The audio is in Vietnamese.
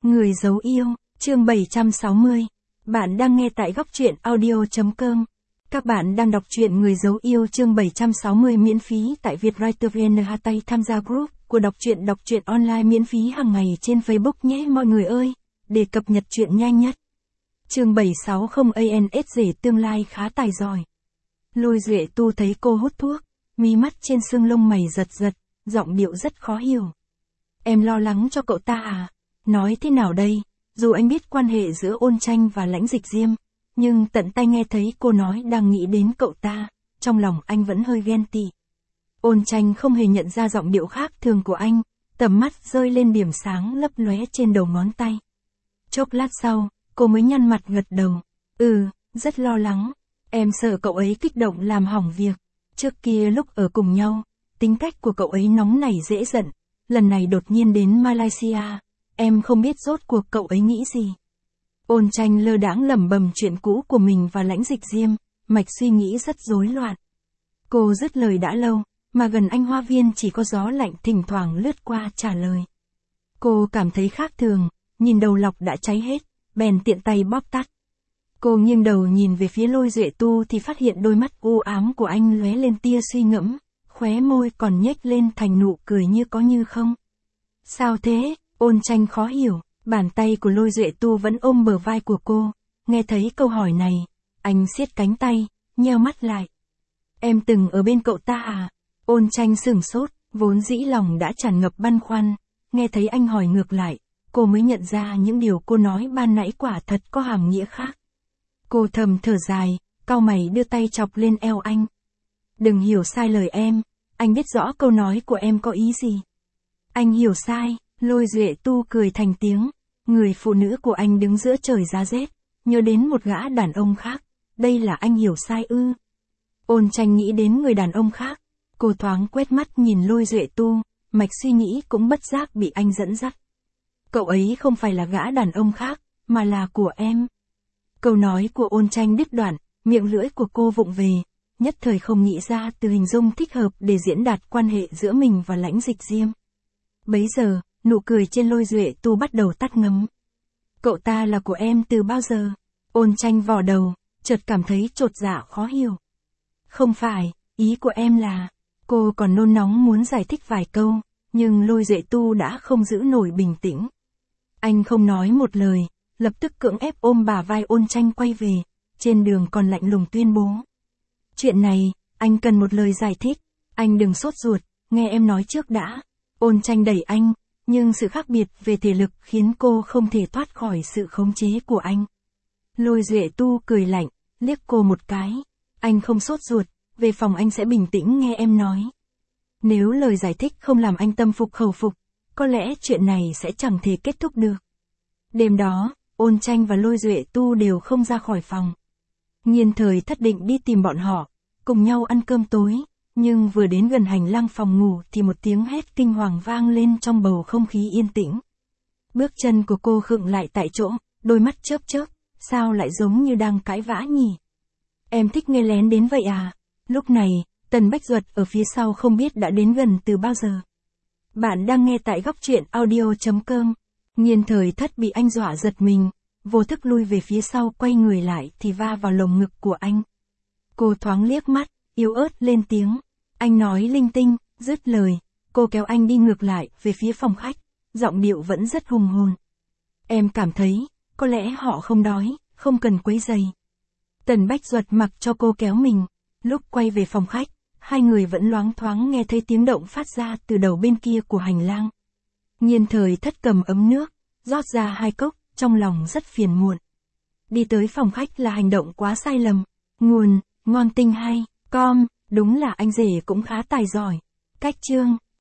Người giấu yêu, chương 760. Bạn đang nghe tại góc truyện audio.com. Các bạn đang đọc truyện Người giấu yêu chương 760 miễn phí tại vietwriter.vn. Tay tham gia group của đọc truyện online miễn phí hàng ngày trên Facebook nhé mọi người ơi, để cập nhật truyện nhanh nhất. Chương 760 ANSG tương lai khá tài giỏi. Lôi Duệ Tu thấy cô hút thuốc, mí mắt trên xương lông mày giật giật, giọng điệu rất khó hiểu. Em lo lắng cho cậu ta à? Nói thế nào đây, dù anh biết quan hệ giữa Ôn Tranh và Lãnh Dịch Diêm, nhưng tận tai nghe thấy cô nói đang nghĩ đến cậu ta, trong lòng anh vẫn hơi ghen tị. Ôn Tranh không hề nhận ra giọng điệu khác thường của anh, tầm mắt rơi lên điểm sáng lấp lóe trên đầu ngón tay. Chốc lát sau, cô mới nhăn mặt gật đầu. Rất lo lắng. Em sợ cậu ấy kích động làm hỏng việc. Trước kia lúc ở cùng nhau, tính cách của cậu ấy nóng nảy dễ giận. Lần này đột nhiên đến Malaysia, em không biết rốt cuộc cậu ấy nghĩ gì. Ôn Tranh lơ đãng lẩm bẩm chuyện cũ của mình và Lãnh Dịch Diêm, mạch suy nghĩ rất rối loạn. Cô dứt lời đã lâu, mà gần anh hoa viên chỉ có gió lạnh thỉnh thoảng lướt qua trả lời. Cô cảm thấy khác thường, nhìn đầu lọc đã cháy hết, bèn tiện tay bóp tắt. Cô nghiêng đầu nhìn về phía Lôi Duệ Tu thì phát hiện đôi mắt u ám của anh lóe lên tia suy ngẫm, khóe môi còn nhếch lên thành nụ cười như có như không. Sao thế? Ôn Tranh khó hiểu, bàn tay của Lôi Duệ Tu vẫn ôm bờ vai của cô. Nghe thấy câu hỏi này, anh siết cánh tay, nheo mắt lại. Em từng ở bên cậu ta à? Ôn Tranh sửng sốt, vốn dĩ lòng đã tràn ngập băn khoăn. Nghe thấy anh hỏi ngược lại, cô mới nhận ra những điều cô nói ban nãy quả thật có hàm nghĩa khác. Cô thầm thở dài, cau mày đưa tay chọc lên eo anh. Đừng hiểu sai lời em, anh biết rõ câu nói của em có ý gì. Anh hiểu sai. Lôi Duệ Tu cười thành tiếng, người phụ nữ của anh đứng giữa trời giá rét, nhớ đến một gã đàn ông khác, đây là anh hiểu sai ư? Ôn Tranh nghĩ đến người đàn ông khác, cô thoáng quét mắt nhìn Lôi Duệ Tu, mạch suy nghĩ cũng bất giác bị anh dẫn dắt. Cậu ấy không phải là gã đàn ông khác, mà là của em. Câu nói của Ôn Tranh đứt đoạn, miệng lưỡi của cô vụng về, nhất thời không nghĩ ra từ hình dung thích hợp để diễn đạt quan hệ giữa mình và Lãnh Dịch Diêm. Bấy giờ, nụ cười trên Lôi Duệ Tu bắt đầu tắt ngấm. Cậu ta là của em từ bao giờ? Ôn Tranh vò đầu, chợt cảm thấy chột dạ khó hiểu. Không phải, ý của em là... Cô còn nôn nóng muốn giải thích vài câu, nhưng Lôi Duệ Tu đã không giữ nổi bình tĩnh. Anh không nói một lời, lập tức cưỡng ép ôm bả vai Ôn Tranh quay về, trên đường còn lạnh lùng tuyên bố. Chuyện này, anh cần một lời giải thích, anh đừng sốt ruột, nghe em nói trước đã. Ôn Tranh đẩy anh, nhưng sự khác biệt về thể lực khiến cô không thể thoát khỏi sự khống chế của anh. Lôi Duệ Tu cười lạnh, liếc cô một cái. Anh không sốt ruột, về phòng anh sẽ bình tĩnh nghe em nói. Nếu lời giải thích không làm anh tâm phục khẩu phục, có lẽ chuyện này sẽ chẳng thể kết thúc được. Đêm đó, Ôn Tranh và Lôi Duệ Tu đều không ra khỏi phòng. Nghiên Thời Thất định đi tìm bọn họ, cùng nhau ăn cơm tối. Nhưng vừa đến gần hành lang phòng ngủ thì một tiếng hét kinh hoàng vang lên trong bầu không khí yên tĩnh. Bước chân của cô khựng lại tại chỗ, đôi mắt chớp chớp, sao lại giống như đang cãi vã nhỉ? Em thích nghe lén đến vậy à? Lúc này, Tần Bách Duật ở phía sau không biết đã đến gần từ bao giờ. Bạn đang nghe tại góc truyện audio.com. Nghiên Thời Thất bị anh dọa giật mình, vô thức lui về phía sau quay người lại thì va vào lồng ngực của anh. Cô thoáng liếc mắt, yếu ớt lên tiếng. Anh nói linh tinh, dứt lời, cô kéo anh đi ngược lại về phía phòng khách, giọng điệu vẫn rất hùng hồn. Em cảm thấy, có lẽ họ không đói, không cần quấy rầy. Tần Bách Duật mặc cho cô kéo mình, lúc quay về phòng khách, hai người vẫn loáng thoáng nghe thấy tiếng động phát ra từ đầu bên kia của hành lang. Nghiên Thời Thất cầm ấm nước, rót ra 2 cốc, trong lòng rất phiền muộn. Đi tới phòng khách là hành động quá sai lầm. Nguồn, ngon tinh hay, com. Đúng là anh rể cũng khá tài giỏi. Cách chương